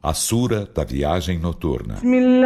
A Sura da Viagem Noturna.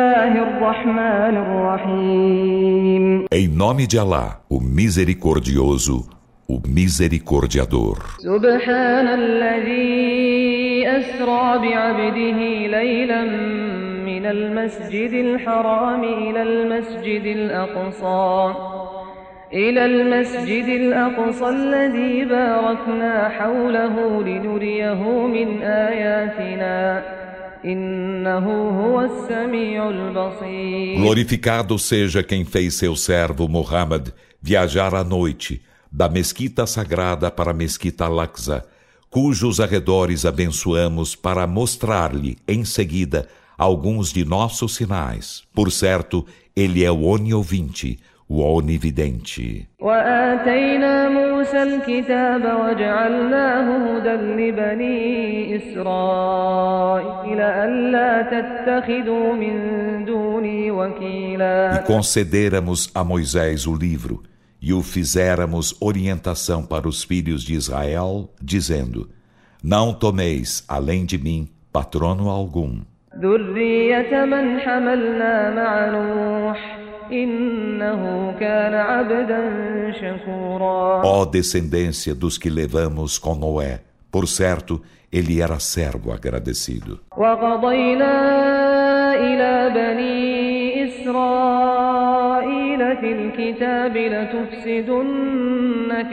Em nome de Alá, o Misericordioso, o Misericordiador. Subhanalladhi asra bi'abdihi laylan min al-masjid al-haram ila al-masjid al-aqsa إلى المسجد الأقصى الذي باركنا حوله لنريه من آياتنا إنه هو السميع البصير. Glorificado seja quem fez seu servo Muhammad viajar à noite da mesquita sagrada para a mesquita Al-Aqsa, cujos arredores abençoamos para mostrar-lhe em seguida alguns de nossos sinais. Por certo, ele é o oniovinte, o onividente. وآتينا موسى الكتاب وجعلناه هدى لبني إسرائيل ألا تتخذوا من دوني وكيلا. E concederamos a Moisés o livro e o fizéramos orientação para os filhos de Israel, dizendo: não tomeis, além de mim, patrono algum. ذرية من حملنا مع نوح إنه كان عبدا شكورا. Ó descendência dos que levamos com Noé, por certo, ele era servo agradecido. وقضينا إلى بني إسرائيل في الكتاب لتفسدن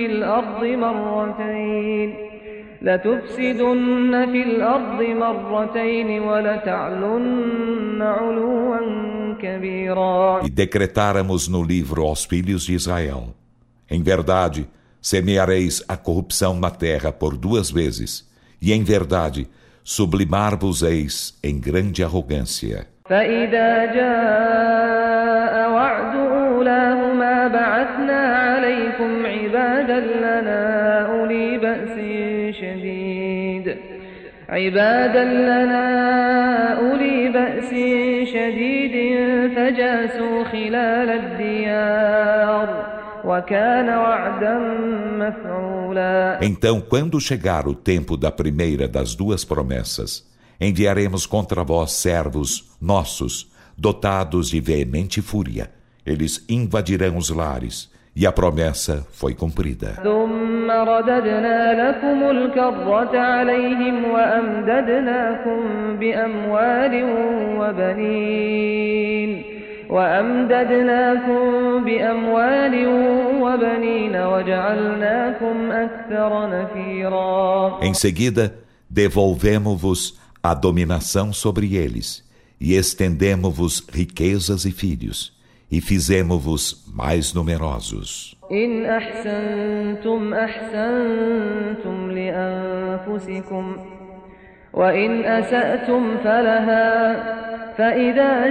في الأرض مرتين ولتعلن علوا كبيرا. E decretáramos no livro aos filhos de Israel: em verdade, semeareis a corrupção na terra por 2 vezes, e em verdade, sublimar-vos-eis em grande arrogância. فإذا جاء وعد أولاهما بعثنا عليكم عبادا لنا أولي بأس شديد فجاسوا خلال الديار وكان وعدا مفعولا. Então, quando chegar o tempo da primeira das 2 promessas, enviaremos contra vós servos nossos, dotados de veemente fúria. Eles invadirão os lares, e a promessa foi cumprida. ثم رددنا لكم الكرة عليهم وأمددناكم بأموال وبنين وجعلناكم أكثر نفيرا. Em seguida, devolvemos-vos a dominação sobre eles, e estendemo-vos riquezas e filhos, e fizemo-vos mais numerosos. إن أحسنتم أحسنتم لأنفسكم وإن أسأتم فلها فإذا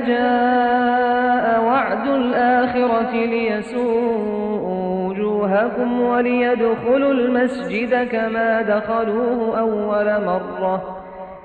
جاء وعد الآخرة ليسوءوا وجوهكم وليدخلوا المسجد كما دخلوه أول مرة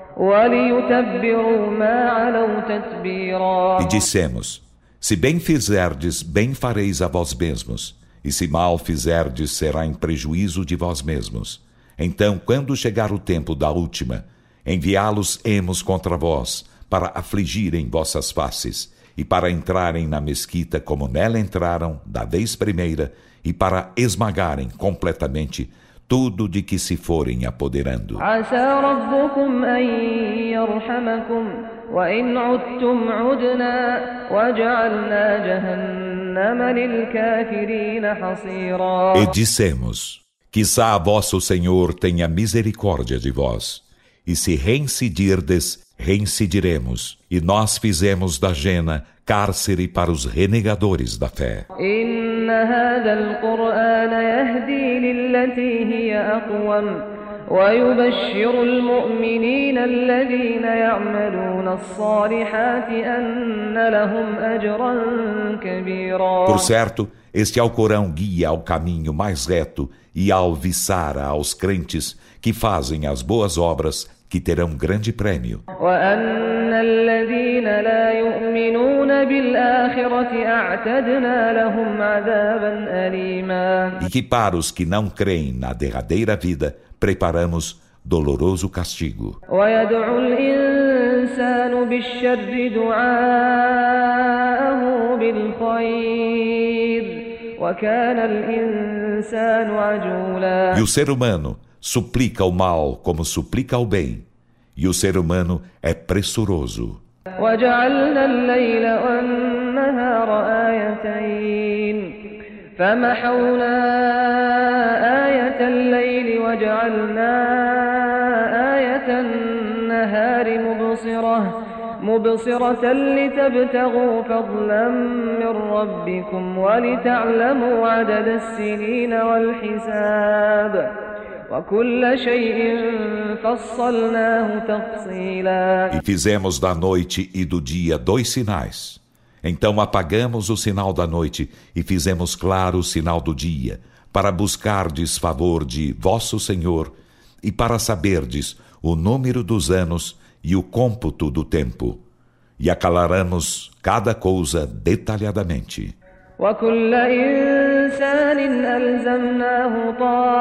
وليتبروا ما علوا تتبيرا. E dissemos: se bem fizerdes, bem fareis a vós mesmos, e se mal fizerdes, será em prejuízo de vós mesmos. Então, quando chegar o tempo da última, enviá-los-emos contra vós, para afligirem vossas faces, e para entrarem na mesquita como nela entraram da vez primeira, e para esmagarem completamente tudo de que se forem apoderando. عسى ربكم أن يرحمكم وإن عدتم عدنا وجعلنا جهنم للكافرين حصيرا. E dissemos: quizá vosso Senhor tenha misericórdia de vós, e se reincidirdes, reincidiremos, e nós fizemos da Jena cárcere para os renegadores da fé. إن هذا القرآن يهدي للتي هي أقوم ويبشر المؤمنين الذين يعملون الصالحات أن لهم أجرا كبيرا. Por certo, este Alcorão guia ao caminho mais reto e alviçara aos crentes que fazem as boas obras, que terão grande prêmio. وأن الذين لا يؤمنون بالآخرة أعتدنا لهم عذابا أليما. E que para os que não creem na derradeira vida, preparamos doloroso castigo. ويدعو الإنسان بالشر دعاءه بالخير وكان الإنسان عجولا. E o ser humano suplica o mal como suplica o bem, e o ser humano é pressuroso. وجعلنا الليل والنهار آيتين فمحونا آية الليل وجعلنا آية النهار مبصرة لتبتغوا فضلا من ربكم ولتعلموا عدد السنين والحساب وكل شيء فصلناه تفصيلا. E fizemos da noite e do dia 2 sinais. Então apagamos o sinal da noite e fizemos claro o sinal do dia, para buscardes favor de vosso Senhor e para saberdes o número dos anos e o cômputo do tempo. E aclaramos cada coisa detalhadamente. وكل إنسان ألزمناه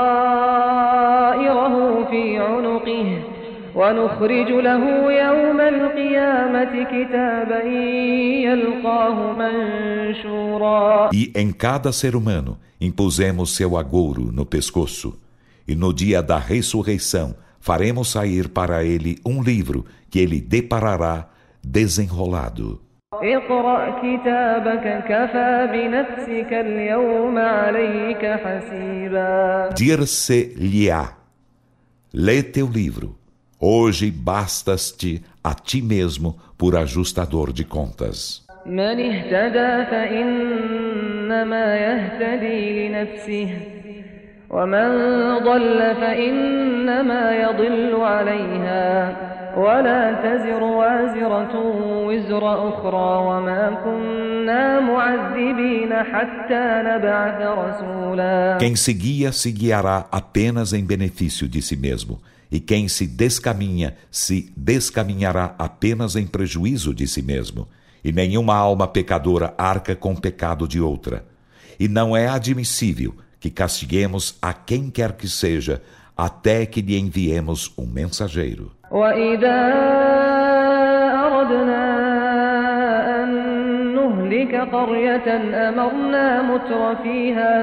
طائره في عنقه ونخرج له يوم القيامة كتابا يلقاه منشورا. E em cada ser humano impusemos seu agouro no pescoço, e no dia da ressurreição faremos sair para ele um livro que ele deparará desenrolado. اقرأ كتابك كفى بنفسك اليوم عليك حسيبا. Dir-se-lhe-á: lê teu livro. Hoje bastas-te a ti mesmo por ajustador de contas. من اهتدى فإنما يهتدي لنفسه ومن ضل فإنما يضل عليها ولا تزر وازرة وزر أخرى وما كنا معذبين حتى نبعث رسولا. Quem seguia, se guiará apenas em benefício de si mesmo. E quem se descaminhará apenas em prejuízo de si mesmo. E nenhuma alma pecadora arca com o pecado de outra. E não é admissível que castiguemos a quem quer que seja, até que lhe enviemos um mensageiro. وإذا أردنا أن نهلك قرية أمرنا متر فيها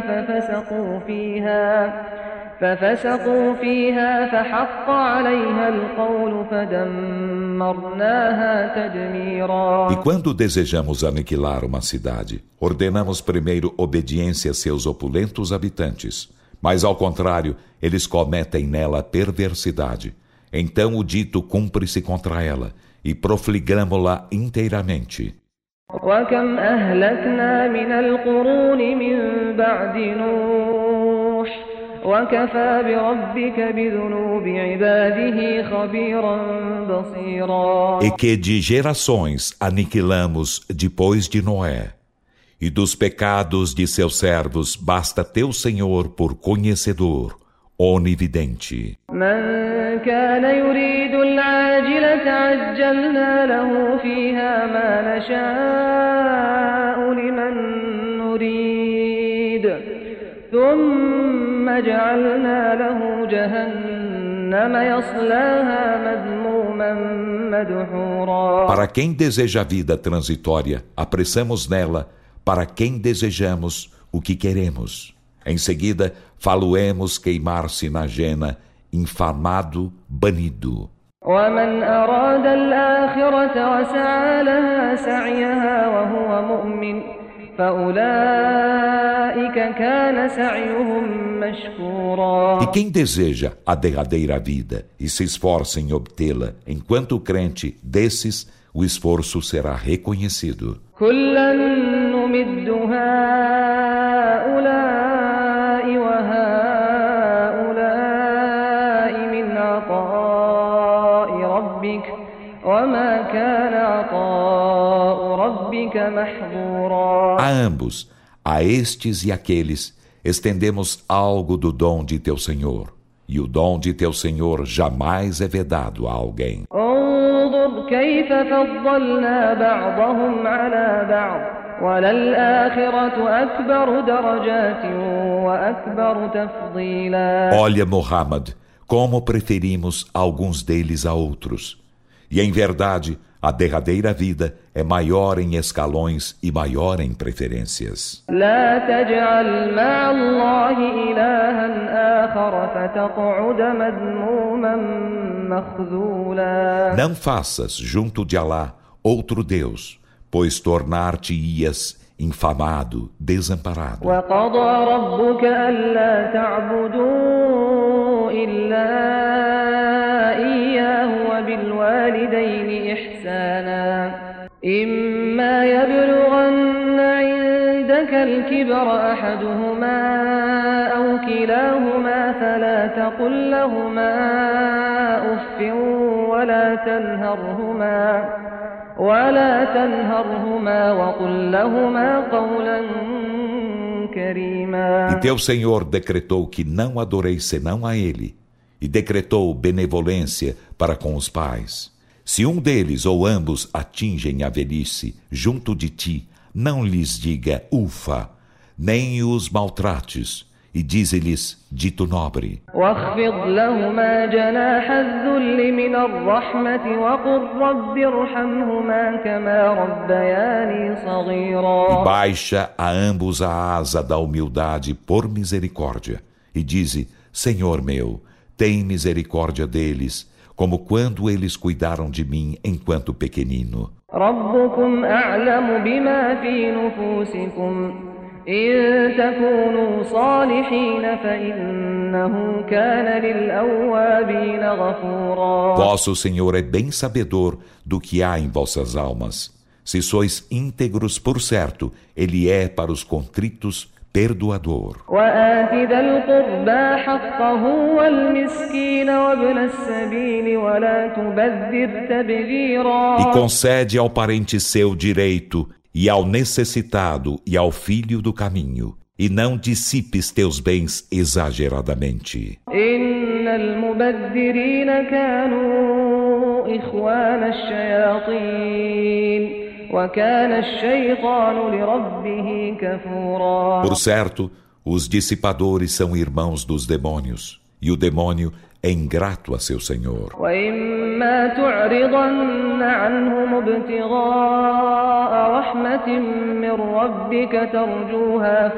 ففسقوا فيها فحق عليها القول فدمرناها تدميرا. E quando desejamos aniquilar uma cidade, ordenamos primeiro obediência a seus opulentos habitantes. Mas ao contrário, eles cometem nela perversidade. Então o dito cumpre-se contra ela, e profligamo-la inteiramente. وكم أهلكنا من القرون من بعد نوح وكفى بربك بذنوب عباده خبيرا بصيرا. E que de gerações aniquilamos depois de Noé, e dos pecados de seus servos basta teu Senhor por conhecedor, onividente. من كان يريد العاجلة عجلنا له فيها ما نشاء لمن نريد ثم جعلنا له جهنم يصلاها مذموما مدحورا. Para quem deseja a vida transitória, apressamos nela, para quem desejamos o que queremos. Em seguida, faloemos queimar-se na jena, infamado, banido. ومن أراد الآخرة وسعى لها سعيها وهو مؤمن فأولئك كان سعيهم مشكورا. E quem deseja a derradeira vida e se esforça em obtê-la, enquanto crente, desses o esforço será reconhecido. كلا نمد هؤلاء وهؤلاء من عطاء ربك وما كان عطاء ربك محظورا. A ambos, a estes e aqueles, estendemos algo do dom de teu Senhor. E o dom de teu Senhor jamais é vedado a alguém. انظر كيف فضلنا بعضهم على بعض وللآخرة أكبر درجات وأكبر تفضيلا. Olha, Muhammad, como preferimos alguns deles a outros. E em verdade, A derradeira vida é maior em escalões e maior em preferências. لا تجعل مع الله إلها آخر فتقعد مذموما مخذولا. Não faças junto de Alá outro Deus, pois tornar-te-ias infamado, desamparado. وقضى ربك ألا تعبدوا إلا إياه وبالوالدين إحسانا إما يبلغن عندك الكبر أحدهما أو كلاهما فلا تقل لهما أف ولا تنهرهما وقل لهما قولا كريما. E teu Senhor decretou que não adoreis senão a Ele, e decretou benevolência para com os pais. Se um deles ou ambos atingem a velhice junto de ti, não lhes diga ufa, nem os maltrates, e dize-lhes dito nobre. واخفض لهما جناح الذل من الرحمة وقل رب ارحمهما كما ربياني صغيرا. E baixa a ambos a asa da humildade por misericórdia, e dize, Senhor meu, tem misericórdia deles, como quando eles cuidaram de mim enquanto pequenino. ربكم أعلم بما في نفوسكم إن تكونوا صالحين فإنه كان للأوابين غفورا. Vosso Senhor é bem sabedor do que há em vossas almas. Se sois íntegros, por certo, Ele é para os contritos perdoador. وآت ذا القربى حقه والمسكين وابن السبيل ولا تبذر تبذيرا. E concede ao parente seu direito, e ao necessitado e ao filho do caminho, e não dissipes teus bens exageradamente. إن المبذرين كانوا إخوان الشياطين وكان الشيطان لربه كفورا. Por certo, os dissipadores são irmãos dos demônios, e o demônio é ingrato a seu Senhor. وإما تعرضن عنهم ابتغاء رحمة من ربك ترجوها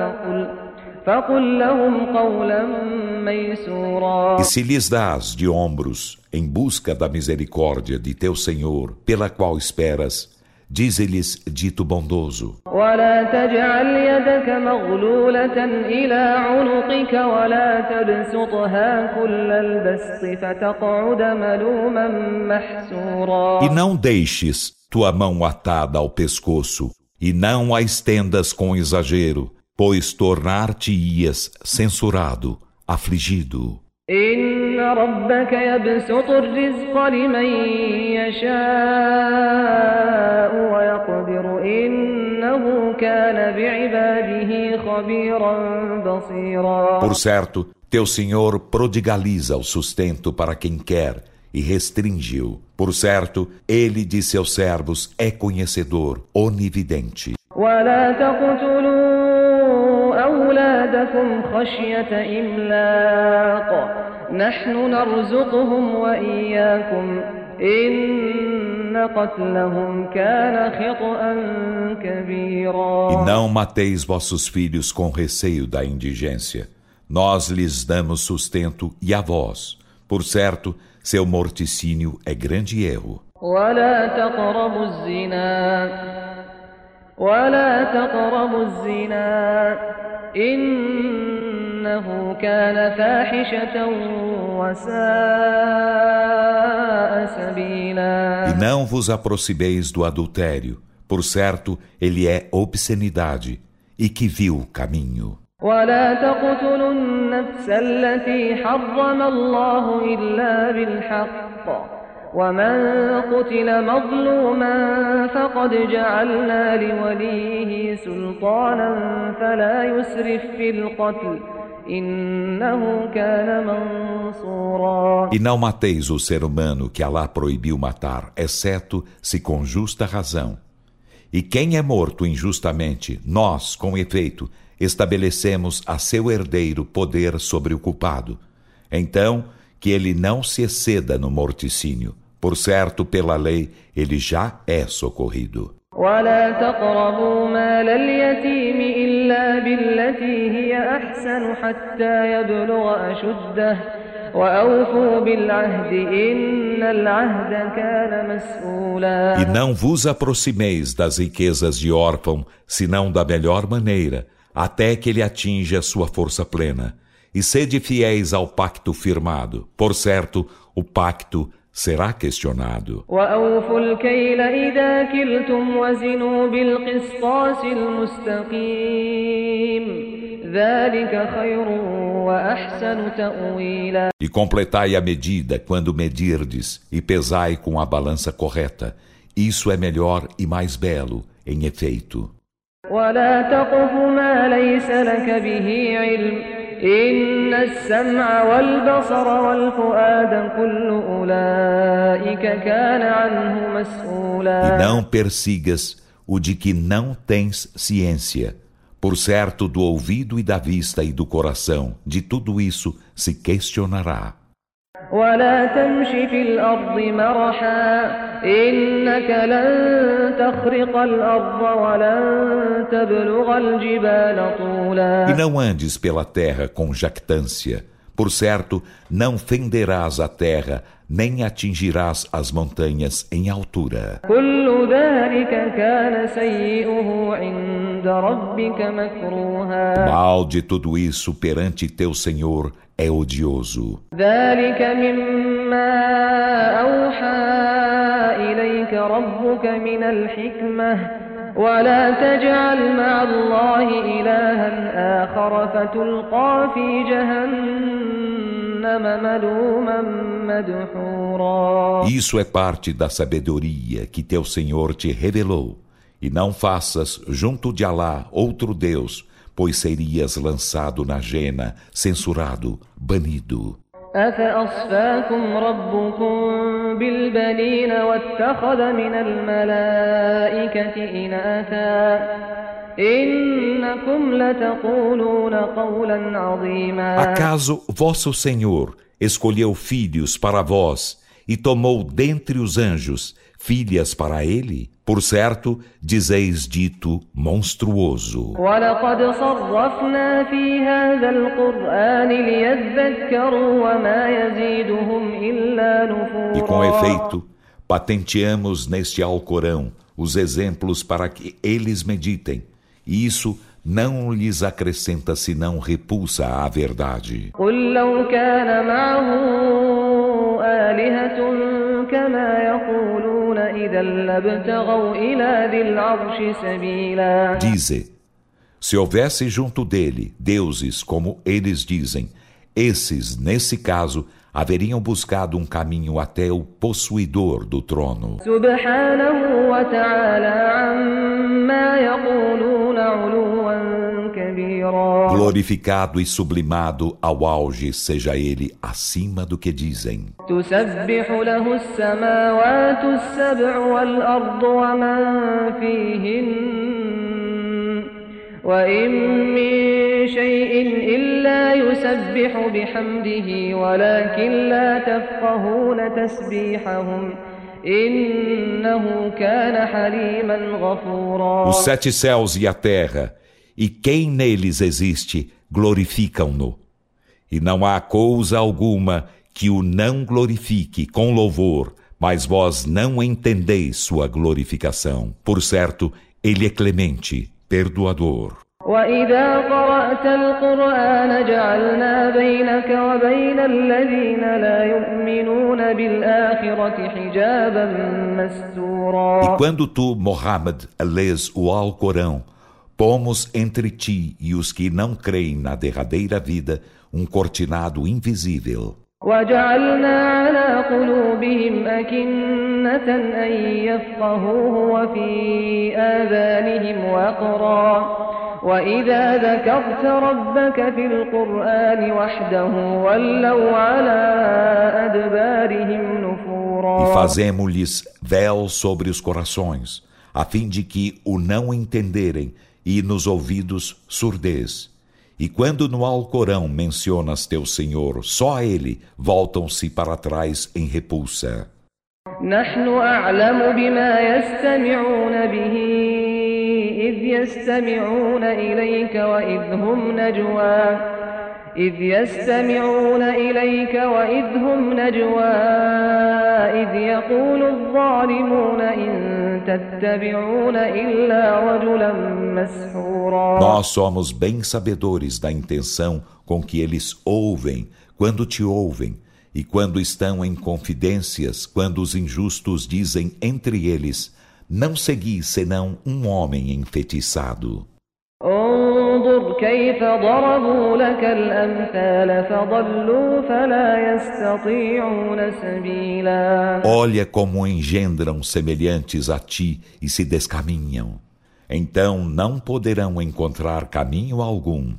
فقل لهم قولا ميسورا. E se lhes dás de ombros em busca da misericórdia de teu Senhor, pela qual esperas, dize-lhes dito bondoso. ولا تجعل يدك مغلولة إلى عنقك ولا تبسطها كل البسط فتقعد ملوما محسورا. E não deixes tua mão atada ao pescoço, e não a estendas com exagero, pois tornar-te-ias censurado, afligido. إن ربك يبسط الرزق لمن يشاء ويقدر إنه كان بعباده خبيرا بصيرا. Por certo, teu Senhor prodigaliza o sustento para quem quer e restringe-o. Por certo, Ele de seus servos é conhecedor, onividente. ولا تقتلوا أولادكم خشية إملاق نحن نرزقهم وإياكم إن قتلهم كان خطأ كبيرا. E não mateis vossos filhos com receio da indigência. Nós lhes damos sustento e a vós. Por certo, seu morticínio é grande erro. ولا تقربوا الزنا إنه كان فاحشة وساء سبيلا. E não vos aproximeis do adultério. Por certo, ele é obscenidade e que vil caminho. ولا تقتلوا النفس التي حرم الله إلا بالحق ومن قتل مظلوما فقد جعلنا لوليه سلطانا فلا يسرف في القتل إنه كان منصورا. E não mateis o ser humano que Alá proibiu matar, exceto se com justa razão. E quem é morto injustamente, nós, com efeito, estabelecemos a seu herdeiro poder sobre o culpado. Então, que ele não se exceda no morticínio, Por certo, pela lei, ele já é socorrido. ولا تقربوا مال اليتيم إلا بالتي هي أحسن حتى يبلغ أشده وأوفوا بالعهد إن العهد كان مسؤولا. E não vos aproximeis das riquezas de órfão, senão da melhor maneira, até que ele atinja sua força plena. E sede fiéis ao pacto firmado. Por certo, o pacto será questionado. وأوفوا الكيل إذا كلتم وزنوا بالقسطاس المستقيم ذلك خير وأحسن تأويلا. E completai a medida quando medirdes, e pesai com a balança correta. Isso é melhor e mais belo, em efeito. ولا تقف ما ليس لك به علم إن السمع والبصر والفؤاد كل أولئك كان عنه مسؤولا. E não persigas o de que não tens ciência. Por certo, do ouvido e da vista e do coração, de tudo isso se questionará. ولا تمش في الأرض مرحا إنك لن تخرق الأرض ولن تبلغ الجبال طولا. E não andes pela terra com jactância. Por certo, não fenderás a terra, nem atingirás as montanhas em altura. كل ذلك كان سيئه عند ربك مكروها. Mal de tudo isso perante teu Senhor é odioso. ذلك مما أوحى إليك ربك من الحكمة ولا تجعل مع الله إلها آخر فتلقى في جهنم ملوما مدحورا. Isso é parte da sabedoria que teu Senhor te revelou. E não faças junto de Alá outro Deus, pois serias lançado na jena, censurado, banido. أفأصفاكم ربكم بالبنين واتخذ من الملائكة إناثا إنكم لتقولون قولا عظيما. Acaso vosso Senhor escolheu filhos para vós e tomou dentre os anjos filhas para ele? Por certo, dizeis dito monstruoso. وَلَقَدْ صَرَّفْنَا فِي هَذَا الْقُرْآنِ لِيَذَّكَّرُوا وَمَا يَزِيدُهُمْ إِلَّا E com نُفُورًا. efeito, patenteamos neste Alcorão os exemplos para que eles meditem, e isso não lhes acrescenta senão repulsa à verdade. قُلْ لَوْ كَانَ مَعَهُ آلِهَةٌ كَمَا يَقُولُونَ إِذًا لَابْتَغَوْا إِلَى ذِي الْعَرْشِ سَبِيلًا. Dize, se houvesse junto dele deuses como eles dizem, esses, nesse caso, haveriam buscado um caminho até o possuidor do trono. سُبْحَانَهُ وَتَعَالَى عَمَّا يَقُولُونَ عُلُوًّا كَبِيرًا. Glorificado e sublimado ao auge seja ele acima do que dizem. تسبح له السماوات السبع والأرض ومن فيهن وإن من شيء إلا يسبح بحمده ولكن لا تفقهون تسبيحهم إنه كان حليما غفورا. Os 7 céus e a terra, e quem neles existe, glorificam-no. E não há coisa alguma que o não glorifique com louvor, mas vós não entendeis sua glorificação. Por certo, ele é clemente, perdoador. وَإِذَا قَرَأْتَ الْقُرْآنَ جَعَلْنَا بَيْنَكَ وَبَيْنَ الَّذِينَ لَا يُؤْمِنُونَ بِالْآخِرَةِ حِجَابًا مَسْتُورًا. E quando tu, Muhammad, lês o Alcorão, pomos entre ti e os que não creem na derradeira vida um cortinado invisível. وَجَعَلْنَا عَلَى قُلُوبِهِمْ أَكِنَّةً أَن يَفْقَهُوهُ وَفِي آذَانِهِمْ وَقْرًا وَإِذَا ذَكَرْتَ رَبَّكَ فِي الْقُرْآنِ وَحْدَهُ وَلَّوْا عَلَى أَدْبَارِهِمْ نُفُورًا. E fazemo-lhes véu sobre os corações, a fim de que o não entenderem, e nos ouvidos surdez. E quando no Alcorão mencionas teu Senhor, só a ele voltam-se para trás em repulsa. نحن أعلم بما يستمعون به إذ يستمعون إليك وإذ هم نجوى إذ يقول الظالمون إن تتبعون إلا رجلا مسحورا. Nós somos bem sabedores da intenção com que eles ouvem, quando te ouvem, e quando estão em confidências, quando os injustos dizem entre eles, não segui senão um homem enfeitiçado. انظر كيف ضربوا لك الأمثال فضلوا فلا يستطيعون سبيلا. Olha como engendram semelhantes a ti e se descaminham. Então não poderão encontrar caminho algum.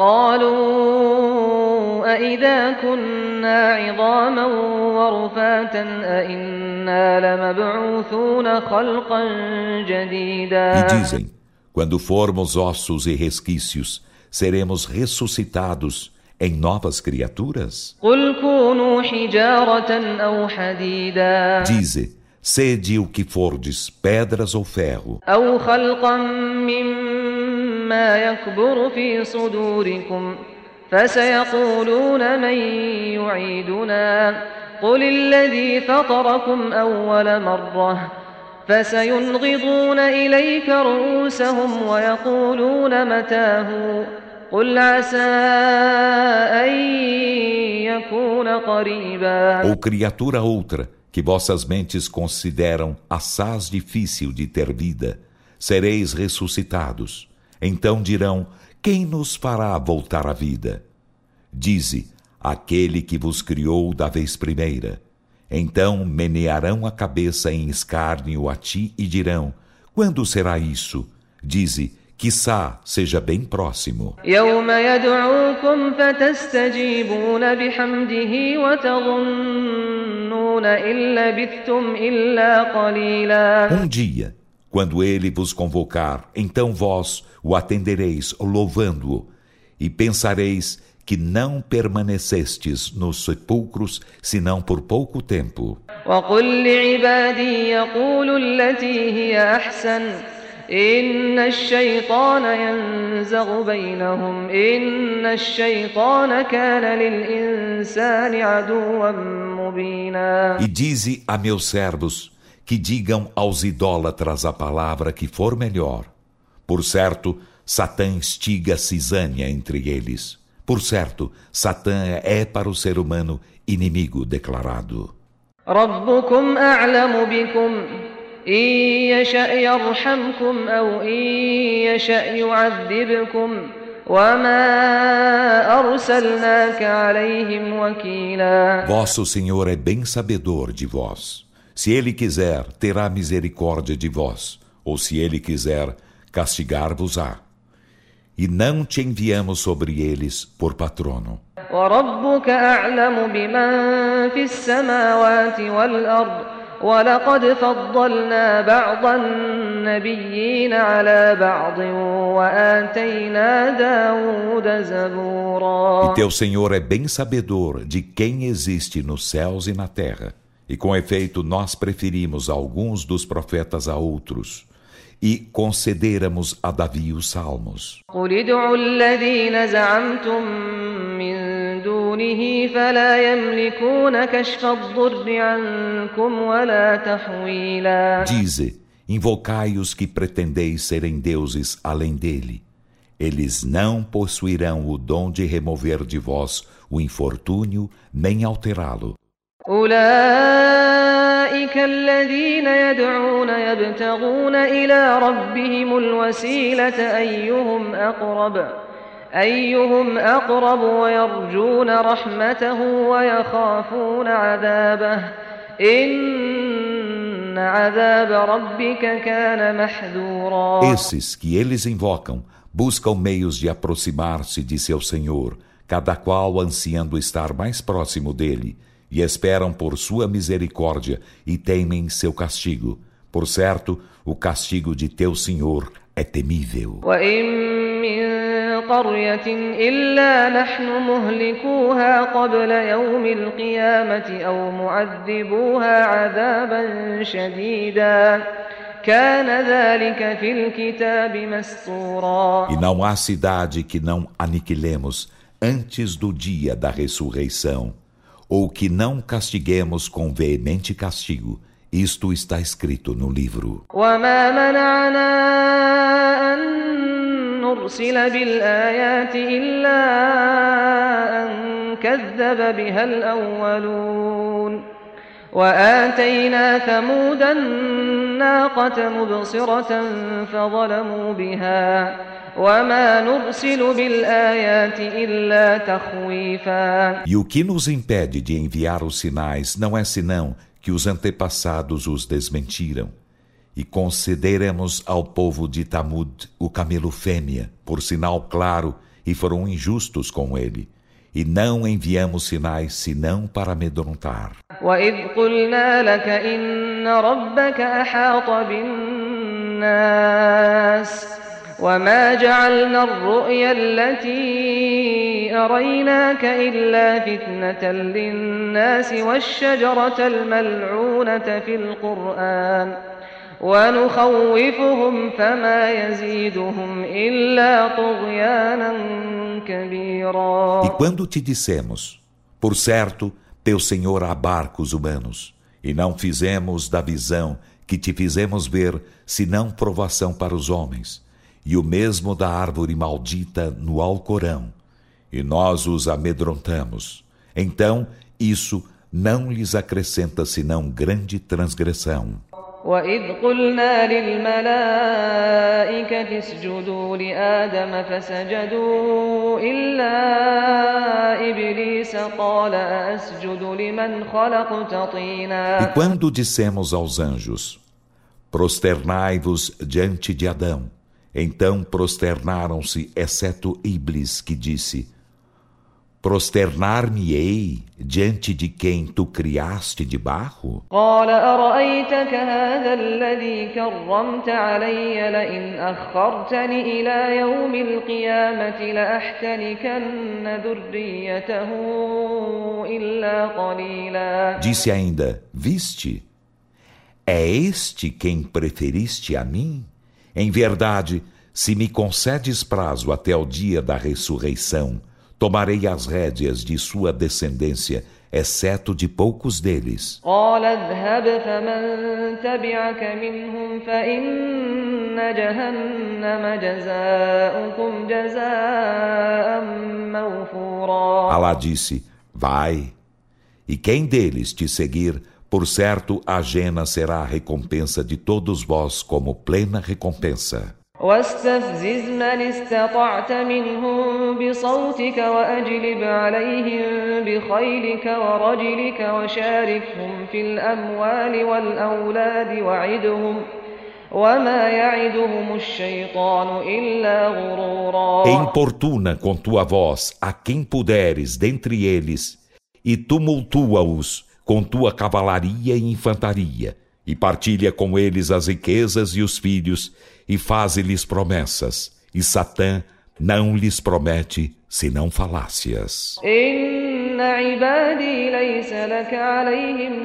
وقالوا أإذا كنا عظاما ورفاتا أإنا لمبعوثون خلقا جديدا. E dizem, quando formos ossos e resquícios, seremos ressuscitados em novas criaturas? قل كونوا حجارة أو حديدا. Dize, sede o que fordes, pedras ou ferro. أو خلقا مما يكبر في صدوركم فسيقولون من يعيدنا قل الذي فطركم أول مرة فسينغضون إليك رؤوسهم ويقولون متاه قل عسى أن يكون قريبا. Ou criatura outra que vossas mentes consideram assaz difícil de ter vida, sereis ressuscitados. Então dirão, quem nos fará voltar à vida? Dize, aquele que vos criou da vez primeira. Então menearão a cabeça em escárnio a ti e dirão, quando será isso? Dize, quiçá seja bem próximo. يوم يدعوكم فتستجيبون بحمده وتظنون إن لبثتم إلا قليلا. Dia, quando ele vos convocar, então vós o atendereis louvando-o e pensareis que não permanecestes nos sepulcros senão por pouco tempo. وقل لعبادي يقولوا التي هي أحسن إن الشيطان ينزغ بينهم إن الشيطان كان للإنسان عدوا مبينا. E dize a meus servos que digam aos idólatras a palavra que for melhor. Por certo, Satã instiga cisânia entre eles. Por certo, Satã é para o ser humano inimigo declarado. ربكم أعلم بكم إن يشأ يرحمكم أو إن يشأ يعذبكم وما أرسلناك عليهم وكيلا. Vosso Senhor é bem sabedor de vós. Se Ele quiser, terá misericórdia de vós, ou se Ele quiser, castigar-vos-á. E não te enviamos sobre eles por patrono. وربك أعلم بمن في السماوات والأرض ولقد فضلنا بعض النبيين على بعض وآتينا داود زبورا. E teu Senhor é bem sabedor de quem existe nos céus e na terra. E com efeito nós preferimos alguns dos profetas a outros. E concederamos a Davi os salmos. قل ادعوا الذين زعمتم من دونه فلا يملكون كشف الضر عنكم ولا تحويلا. Dize, invocai os que pretendeis serem deuses além dele. Eles não possuirão o dom de remover de vós o infortúnio nem alterá-lo. أولئك الذين يدعون يبتغون إلى ربهم الوسيلة أيهم أقرب ويرجون رحمته ويخافون عذابه إن عذاب ربك كان محذورا. Esses que eles invocam buscam meios de aproximar-se de seu Senhor, cada qual ansiando estar mais próximo dele, e esperam por sua misericórdia e temem seu castigo. Por certo, o castigo de teu Senhor é temível. وإن من قرية إلا نحن مهلكوها قبل يوم القيامة أو معذبوها عذابا شديدا كان ذلك في الكتاب مسطورا. E não há cidade que não aniquilemos antes do dia da ressurreição, ou que não castiguemos com veemente castigo. Isto está escrito no livro. وما منعنا أن نرسل بالآيات إلا أن كذب بها الأولون وآتينا ثمود الناقة مبصرة فظلموا بها وما نرسل بالآيات إلا تخويفا. E o que nos impede de enviar os sinais não é senão que os antepassados os desmentiram. E concederemos ao povo de Tamud o camelo fêmea, por sinal claro, e foram injustos com ele. E não enviamos sinais senão para amedrontar. وإذ قلنا لك إن ربك أحاط بالناس وما جعلنا الرؤيا التي أريناك إلا فتنة للناس والشجرة الملعونة في القرآن ونخوفهم فما يزيدهم إلا طغيانا كبيرا. E quando te dissemos, por certo, teu Senhor abarca os humanos, e não fizemos da visão que te fizemos ver, senão provação para os homens, e o mesmo da árvore maldita no Alcorão, e nós os amedrontamos. Então, isso não lhes acrescenta senão grande transgressão. وإذ قلنا للملائكة اسجدوا لآدم فسجدوا إلا إبليس قال أسجد لمن خلقت طينا. E quando dissemos aos anjos, prosternai-vos diante de Adão, então prosternaram-se, exceto Iblis, que disse, prosternar-me-ei diante de quem tu criaste de barro? قال أرأيتك هذا الذي كرمت علي لئن أخرتني إلى يوم القيامة لأحتنكن ذريته إلا قليلا. Disse ainda, viste? É este quem preferiste a mim? Em verdade, se me concedes prazo até o dia da ressurreição, tomarei as rédeas de sua descendência, exceto de poucos deles. قال اذهب فمن تبعك منهم فإن جهنم جزاؤكم جزاء موفورا. Alá disse, vai, e quem deles te seguir, por certo a jena será a recompensa de todos vós como plena recompensa. واستفزز من استطعت منهم بصوتك وأجلب عليهم بخيلك ورجلك وشاركهم في الأموال والأولاد وعدهم وما يعدهم الشيطان إلا غرورا. Importuna com tua voz a quem puderes dentre eles e tumultua-os com tua cavalaria e infantaria e partilha com eles as riquezas e os filhos e faze-lhes promessas, e Satã não lhes promete senão falácias. إن عبادي ليس لك عليهم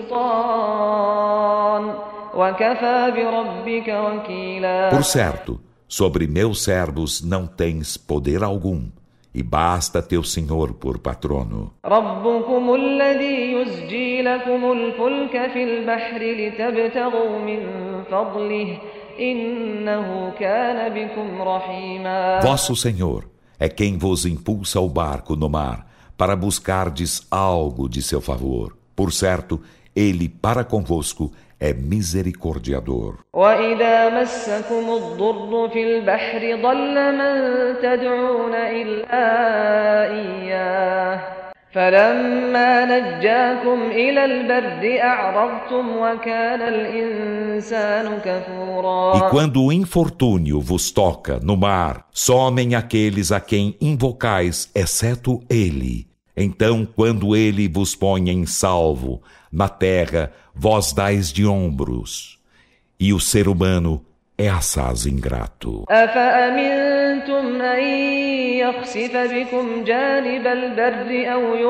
سلطان وكفى بربك وكيلا. Por certo, sobre meus servos não tens poder algum, e basta teu Senhor por patrono. ربكم الذي يزجي لكم الفلك في البحر لتبتغوا من فضله إنه كان بكم رحيما. Vosso Senhor é quem vos impulsa o barco no mar para buscardes algo de seu favor. Por certo, ele para convosco é misericordiador. وإذا مسكم الضر في البحر ضل من تدعون إلا إياه فلما نجاكم إلى البر أعرضتم وكان الإنسان كفورا. E quando o infortúnio vos toca no mar, somem aqueles a quem invocais, exceto ele. Então, quando ele vos põe em salvo na terra, vós dais de ombros. E o ser humano é assaz ingrato. أفأمنتم أن يخسف بكم جانب البر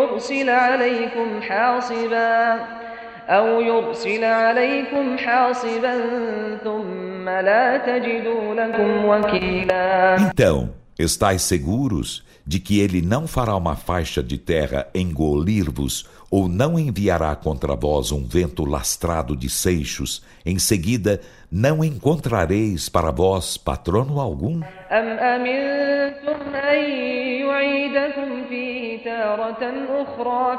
أو يرسل عليكم حاصبا ثم لا تجدوا لكم وكيلا. Então, estais seguros de que ele não fará uma faixa de terra engolir-vos ou não enviará contra vós um vento lastrado de seixos, em seguida não encontrareis para vós patrono algum? أم أمنتم أن يعيدكم فيه تارة أخرى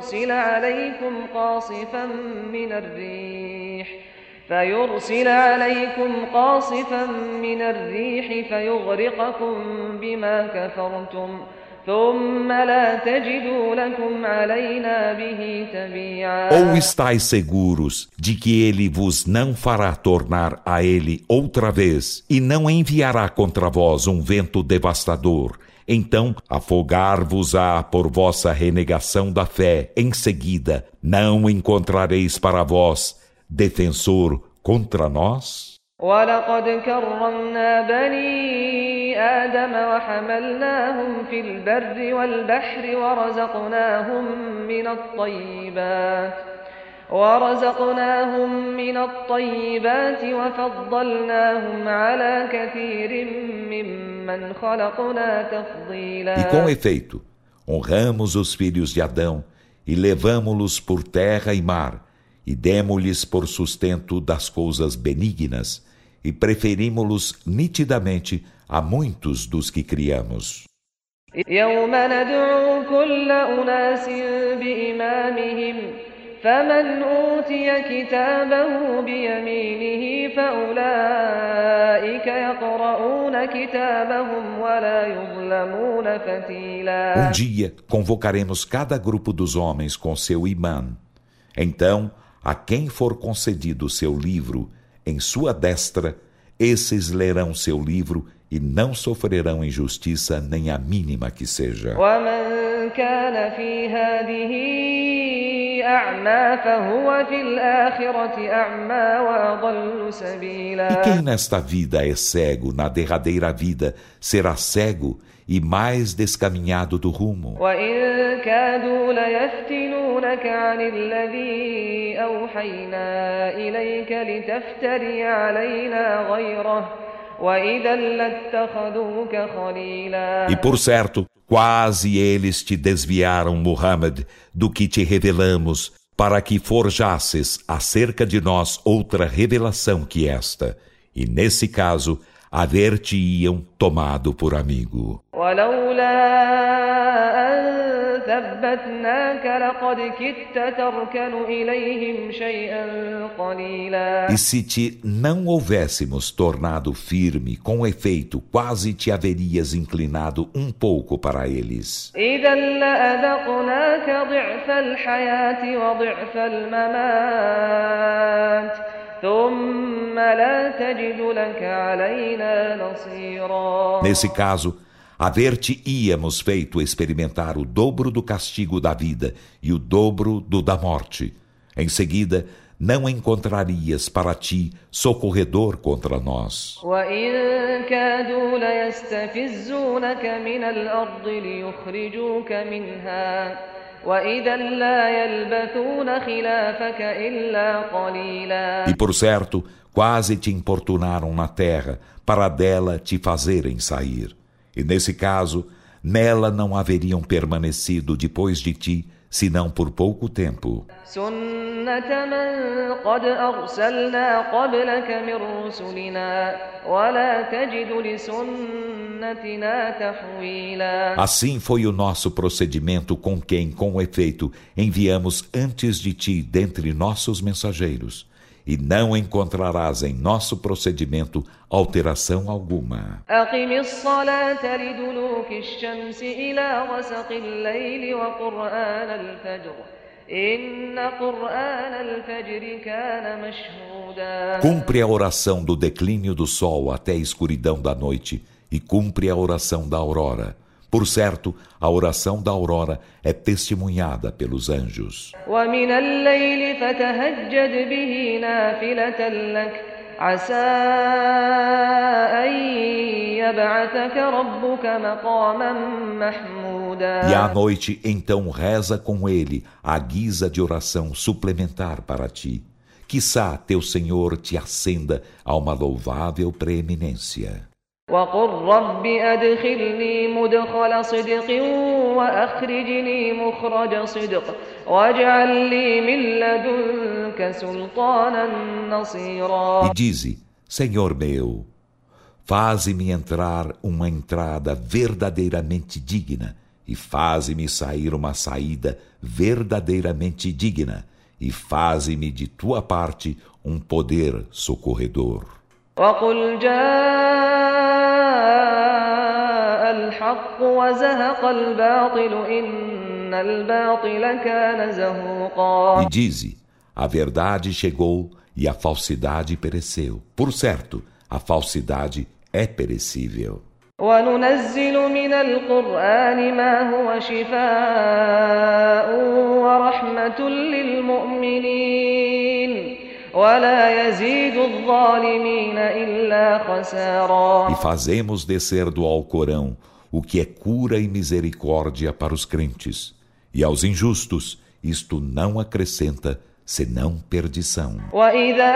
فيرسل عليكم قاصفا من الريح فيغرقكم بما كفرتم ثم لا تجدوا لكم علينا به تبيعا. Ou estáis seguros de que ele vos não fará tornar a ele outra vez e não enviará contra vós um vento devastador? Então afogar-vos-á por vossa renegação da fé. Em seguida, não encontrareis para vós defensor contra nós? وَلَقَدْ كَرَّمْنَا بَنِي آدَمَ وَحَمَلْنَاهُمْ فِي الْبَرِّ وَالْبَحْرِ ورزقناهم من الطيبات وفضلناهم على كثير ممن خلقنا تفضيلا. E com efeito, honramos os filhos de Adão e levamo-los por terra e mar e demo-lhes por sustento das coisas benignas e preferimos-los nitidamente a muitos dos que criamos. يوم ندعو كل أناس بإمامهم فمن أوتي كتابه بيمينه فأولئك يقرؤون كتابهم ولا يظلمون فتيلا. Dia convocaremos cada grupo dos homens com seu imã. Então, a quem for concedido seu livro em sua destra, esses lerão seu livro e não sofrerão injustiça nem a mínima que seja. ومن كان في هذه أعمى فهو في الآخرة أعمى وأضل سبيلا. E quem nesta vida é cego, na derradeira vida será cego e mais descaminhado do rumo. وإن كادوا ليفتنونك عن الذي أوحينا إليك لتفتري علينا غيره وإذا لاتخذوك خليلا. E por certo, quase eles te desviaram, Muhammad, do que te revelamos, para que forjasses acerca de nós outra revelação que esta, e nesse caso, haver-te-iam tomado por amigo. E se te não houvéssemos tornado firme, com efeito, quase te haverias inclinado um pouco para eles. Nesse caso, haver-te-íamos feito experimentar o dobro do castigo da vida e o dobro do da morte. Em seguida, não encontrarias para ti socorredor contra nós. E por certo, quase te importunaram na terra, para dela te fazerem sair. E nesse caso, nela não haveriam permanecido depois de ti, senão por pouco tempo. Assim foi o nosso procedimento com quem, com efeito, enviamos antes de ti dentre nossos mensageiros. E não encontrarás em nosso procedimento alteração alguma. Cumpre a oração do declínio do sol até a escuridão da noite e cumpre a oração da aurora. Por certo, a oração da aurora é testemunhada pelos anjos. عسى أن يبعثك ربك مقاما محمودا. E à noite, então, reza com ele à guisa de oração suplementar para ti. Quiçá teu Senhor te acenda a uma louvável preeminência. وقل رب أدخلني مدخل صدق وأخرجني مخرج صدق واجعل لي من لدنك سلطانا نصيرا. E dize, Senhor meu, faze-me entrar uma entrada verdadeiramente digna e faze-me sair uma saída verdadeiramente digna e faze-me de tua parte um poder socorredor. وقل جاء الحق وزهق الباطل إن الباطل كان زهوقا. E dize, a verdade chegou e a falsidade pereceu. Por certo, a falsidade é perecível. وننزل من القرآن ما هو شفاء ورحمة للمؤمنين ولا يزيد الظالمين إلا خسارا. E fazemos descer do Alcorão o que é cura e misericórdia para os crentes. E aos injustos, isto não acrescenta senão perdição. وإذا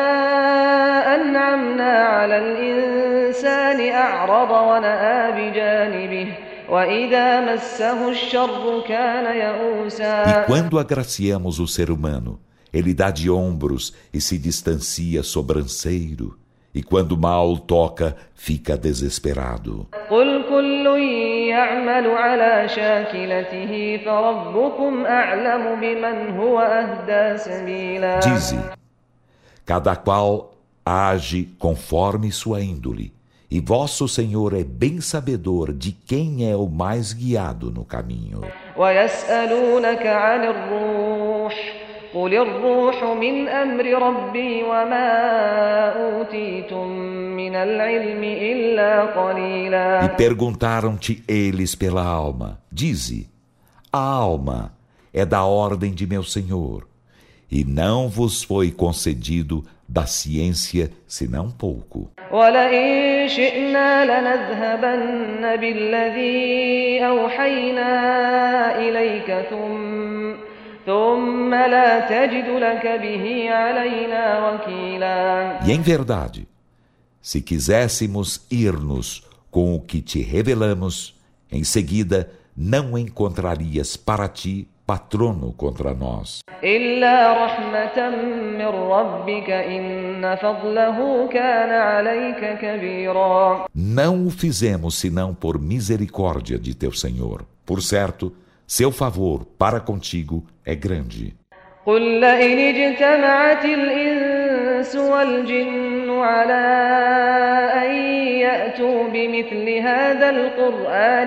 أنعمنا على الإنسان أعرض ونأى بجانبه وإذا مسه الشر كان يئوسا. E quando agraciamos o ser humano, ele dá de ombros e se distancia sobranceiro. E quando mal toca, fica desesperado. قل كل يعمل على شاكلته فربكم أعلم بمن هو أهدى سبيلا. Dize, cada qual age conforme sua índole, e vosso Senhor é bem sabedor de quem é o mais guiado no caminho. ويسألونك عن الروح قل الروح من أمر ربي وما أوتيتم من العلم إلا قليلا. E perguntaram-te eles pela alma. Dize, a alma é da ordem de meu Senhor, e não vos foi concedido da ciência senão pouco. ولئن شئنا لنذهبن بالذي أوحينا إليك ثم لا تجد لك به علينا وكيلا. E em verdade, se quiséssemos ir-nos com o que te revelamos, em seguida não encontrarias para ti patrono contra nós. إلا رحمة من ربك إن فضله كان عليك كبيرا. Não o fizemos senão por misericórdia de teu Senhor. Por certo, seu favor para contigo é grande. قل لئن اجتمعت الإنس والجن على أن يأتوا بمثل هذا القرآن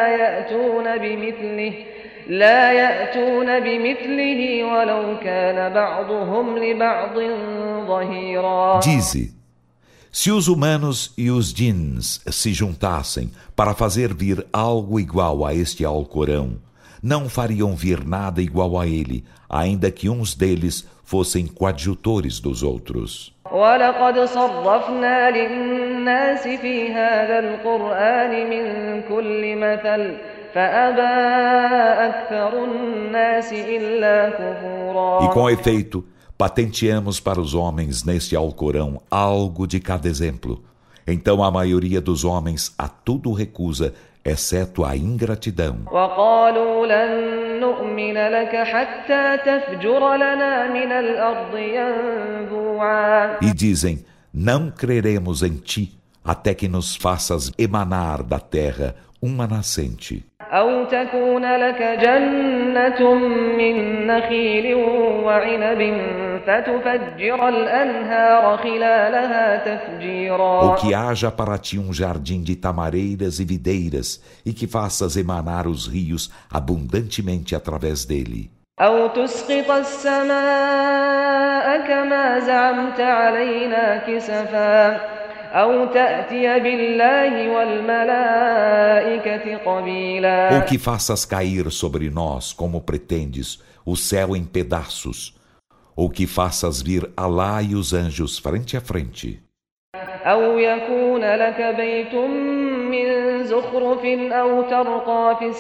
لا يأتون بمثله ولو كان بعضهم لبعض ظهيرا. Dize, se os humanos e os djinns se juntassem para fazer vir algo igual a este Alcorão, não fariam vir nada igual a ele, ainda que uns deles fossem coadjutores dos outros. وَلَقَدْ صَرَّفْنَا لِلنَّاسِ فِي هَذَا الْقُرْآنِ مِنْ كُلِّ مَثَلٍ فَأَبَى أَكْثَرُ النَّاسِ إِلَّا كُفُورًا. E com efeito, patenteamos para os homens neste Alcorão algo de cada exemplo. Então a maioria dos homens a tudo recusa, exceto a ingratidão. وَقَالُوا لَن نُؤْمِنَ لَكَ حَتَّى تَفْجُرَ لَنَا مِنَ الْأَرْضِ يَنبُوعًا. E dizem, não creremos em ti até que nos faças emanar da terra uma nascente. أَوْ تَكُونَ لَكَ جَنَّةٌ مِّن نَخِيلٍ وَعِنَبٍ فَتُفَجِّرَ الْأَنْهَارَ خِلَالَهَا تَفْجِيرًا. Ou que haja para ti um jardim de tamareiras e videiras e que faças emanar os rios abundantemente através dele. أَوْ تُسْقِطَ السَّمَاءَ كَمَا زَعَمْتَ عَلَيْنَا كِسَفًا أَوْ تَأْتِيَ بِاللَّهِ وَالْمَلَائِكَةِ قَبِيلًا. Ou que faças cair sobre nós, como pretendes, o céu em pedaços, ou que faças vir Alá e os anjos frente a frente. أو يكون لك بيت من زخرف أو ترقى في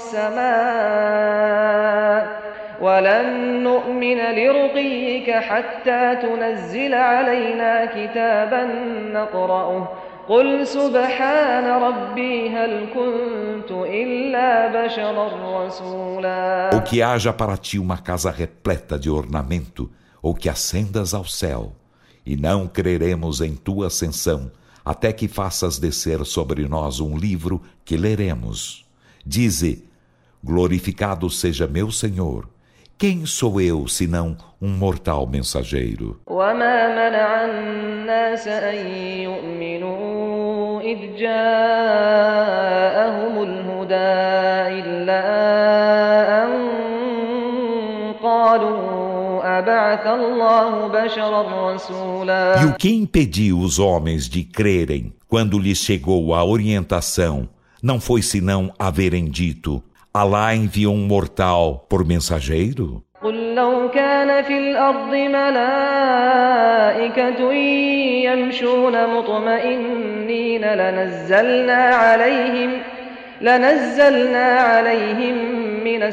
السماء ولن نؤمن لرقيك حتى تنزل علينا كتابا نقرأه قل سبحان ربي هل كنت إلا بشرا رسولا. Ou que haja para ti uma casa repleta de ornamento, ou que ascendas ao céu, e não creremos em tua ascensão, até que faças descer sobre nós um livro que leremos. Dize, glorificado seja meu Senhor. Quem sou eu, senão um mortal mensageiro? وما منع الناس أن يؤمنوا إذ جاءهم الهدى إلا أن قالوا أبعث الله بشرا رسولا. E o que impediu os homens de crerem quando lhes chegou a orientação não foi senão haverem dito: Alá enviou um mortal por mensageiro? قل لو كان في الأرض ملائكة يمشون مطمئنين لنزلنا عليهم من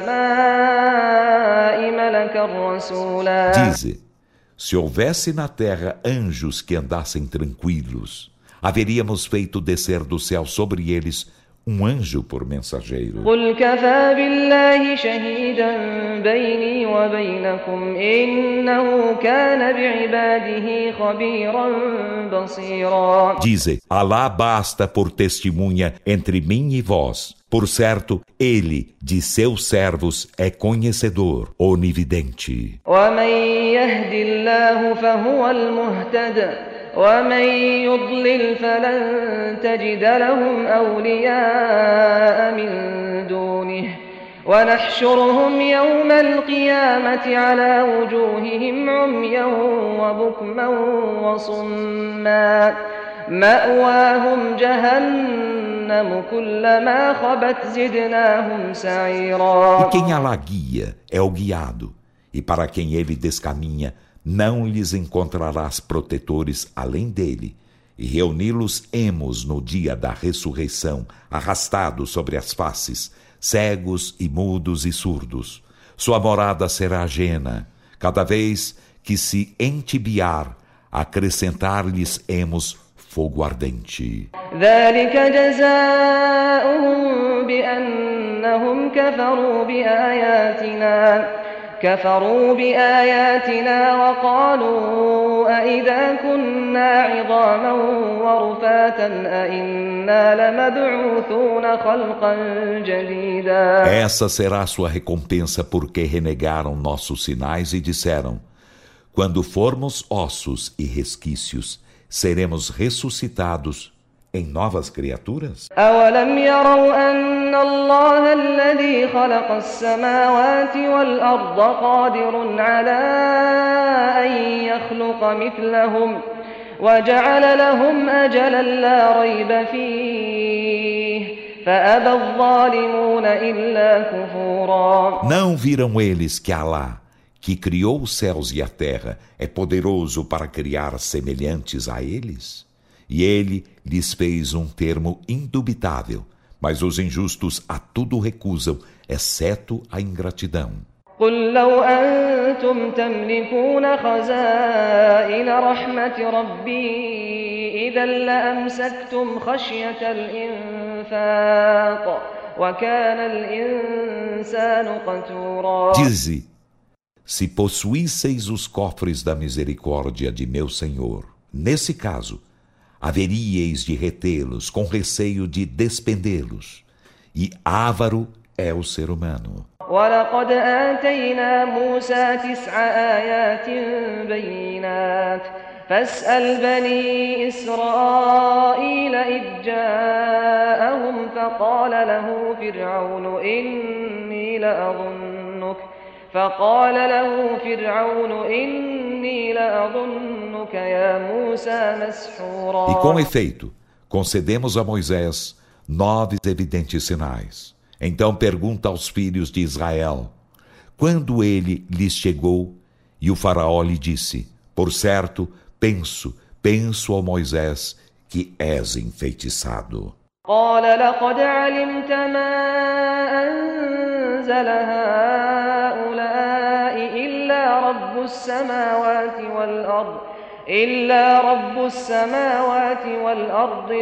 السماء ملكا رسولا. Dize, se houvesse na terra anjos que andassem tranquilos, haveríamos feito descer do céu sobre eles um anjo por mensageiro. قل كفى بالله شهيدا بيني وبينكم إنه كان بعباده خبيرا بصيرا. Dize, Alá basta por testemunha entre mim e vós. Por certo, ele, de seus servos, é conhecedor, onividente. ومن يهد الله فهو المهتد ومن يضلل فلن تجد لهم أولياء من دونه ونحشرهم يوم القيامة على وجوههم عميا وبكما وصما مأواهم جهنم كلما خبت زدناهم سعيرا. E quem Alá guia é o guiado, e para quem ele descaminha, não lhes encontrarás protetores além dele, e reuni-los-emos no dia da ressurreição, arrastados sobre as faces, cegos e mudos e surdos. Sua morada será ajena, cada vez que se entibiar, acrescentar-lhes-emos fogo ardente. ذلك جزاؤهم بأنهم كفروا بآياتنا وقالوا أئذا كنا عظاما ورفاتا أئنا لمبعوثون خلقا جديدا. Essa será a sua recompensa porque renegaram nossos sinais e disseram: quando formos ossos e resquícios, seremos ressuscitados em novas criaturas? أولم يروا أن الله الذي خلق السماوات والأرض قادر على أن يخلق مثلهم وجعل لهم أجلا لا ريب فيه فأبى الظالمون إلا كفورا. Não viram eles que Alá, que criou os céus e a terra, é poderoso para criar semelhantes a eles? E ele lhes fez um termo indubitável, mas os injustos a tudo recusam, exceto a ingratidão. قل لو أنتم تملكون خزائن رحمة ربي إذا لأمسكتم خشية الإنفاق وكان الإنسان قتورا. Dize, se possuísseis os cofres da misericórdia de meu Senhor, nesse caso, haveríeis de retê-los com receio de despendê-los. E ávaro é o ser humano. ولقد آتينا موسى 9 آيات بينات فاسأل بني إسرائيل إذ جاءهم فقال له فرعون إني لأظنك يا موسى مسحورا. E com efeito, concedemos a Moisés 9 evidentes sinais. Então pergunta aos filhos de Israel, quando ele lhes chegou, E o faraó lhe disse: por certo, penso, ó Moisés, que és enfeitiçado. قال لقد علمت ما أنزل هؤلاء إلا رب السماوات والأرض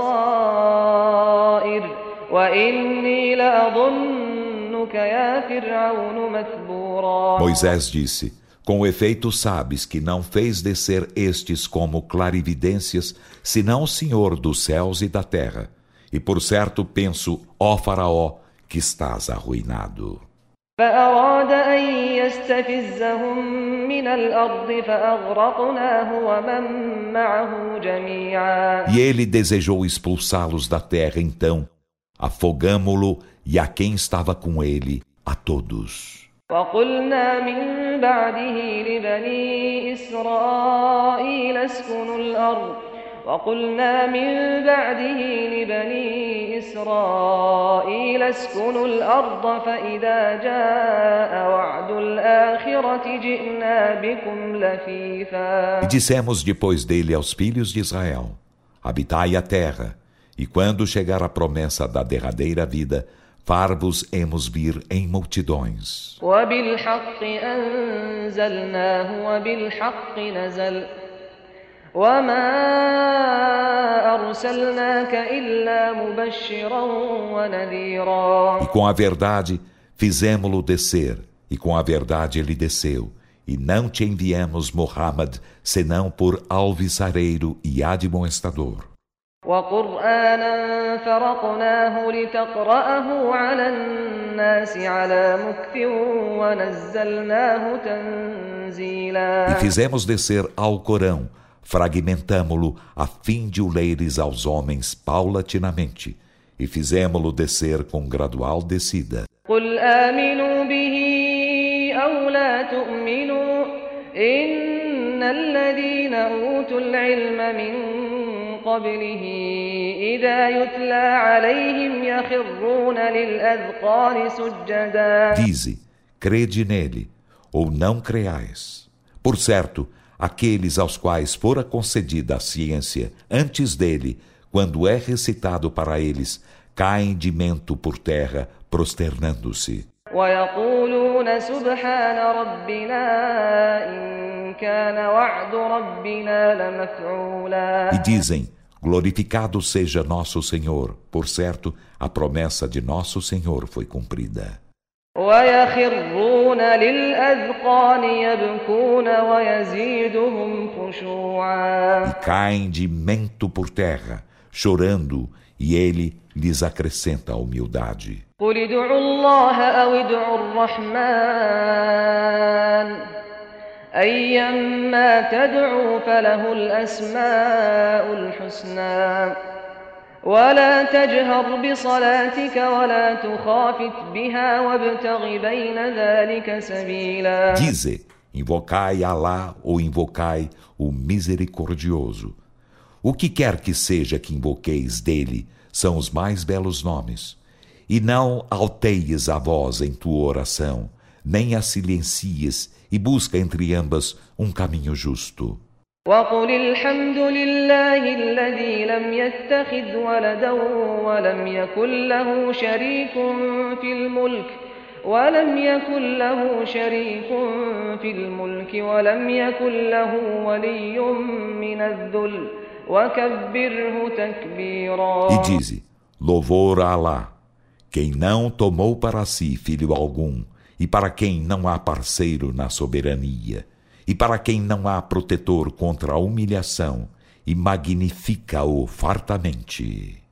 بصائر وإني لأظنك يا فرعون مثبورا. Moisés disse: com efeito sabes que não fez descer estes como clarividências, senão o Senhor dos céus e da terra. E por certo penso, ó Faraó, que estás arruinado. فأراد أن يستفزهم من الأرض فأغرقناه ومن معه جميعا. E ele desejou expulsá-los da terra, então afogamo-lo e a quem estava com ele, a todos. وقلنا من بعده لبني إسرائيل اسكنوا الأرض فإذا جاء وعد الآخرة جئنا بكم لفيفا. E dissemos depois dele aos filhos de Israel: habitai a terra, e quando chegar a promessa da derradeira vida, far-vos-emos vir em multidões. وبالحق أنزلناه وبالحق نزل وما أرسلناك إلا مبشرا ونذيرا. E com a verdade fizemo-lo descer, e com a verdade ele desceu, e não te enviamos Muhammad senão por alviçareiro e admoestador. وقرآنا فرقناه لتقرأه على الناس على مكث ونزلناه تنزيلا. E fizemos descer ao Corão, fragmentamo-lo a fim de o leres aos homens paulatinamente, e fizemo-lo descer com gradual descida. قل آمنوا به أو لا تؤمنوا إن الذين أوتوا العلم من قبله إذا يتلى عليهم يخرون للأذقان سجدا. Dize, crede nele, ou não creais. Por certo, aqueles aos quais fora concedida a ciência antes dele, quando é recitado para eles, caem de mento por terra, prosternando-se. ويقولون سبحان ربنا إن كان وعد ربنا لمفعولا. E dizem, glorificado seja nosso Senhor, por certo, a promessa de nosso Senhor foi cumprida. ويخرون للأذقان يبكون ويزيدهم خشوعا. E caem de mento por terra, chorando, e ele lhes acrescenta a humildade. قل ادعوا الله أو ادعوا الرحمن أيما تدعوا فله الأسماء الحسنى ولا تجهر بصلاتك ولا تخافت بها وابتغ بين ذلك سبيلا. Dize, invocai Alá ou invocai o Misericordioso. O que quer que seja que invoqueis dele são os mais belos nomes. E não alteies a voz em tua oração, nem a silencies, e busca entre ambas caminho justo. وقل الحمد لله الذي لم يتخذ ولدا ولم يكن له شريك في الملك ولم يكن له ولي من الذل وكبره تكبيرا. E dize, louvor a Alá, quem não tomou para si filho algum, e para quem não há parceiro na soberania, e para quem não há protetor contra a humilhação, e magnifica-o fartamente.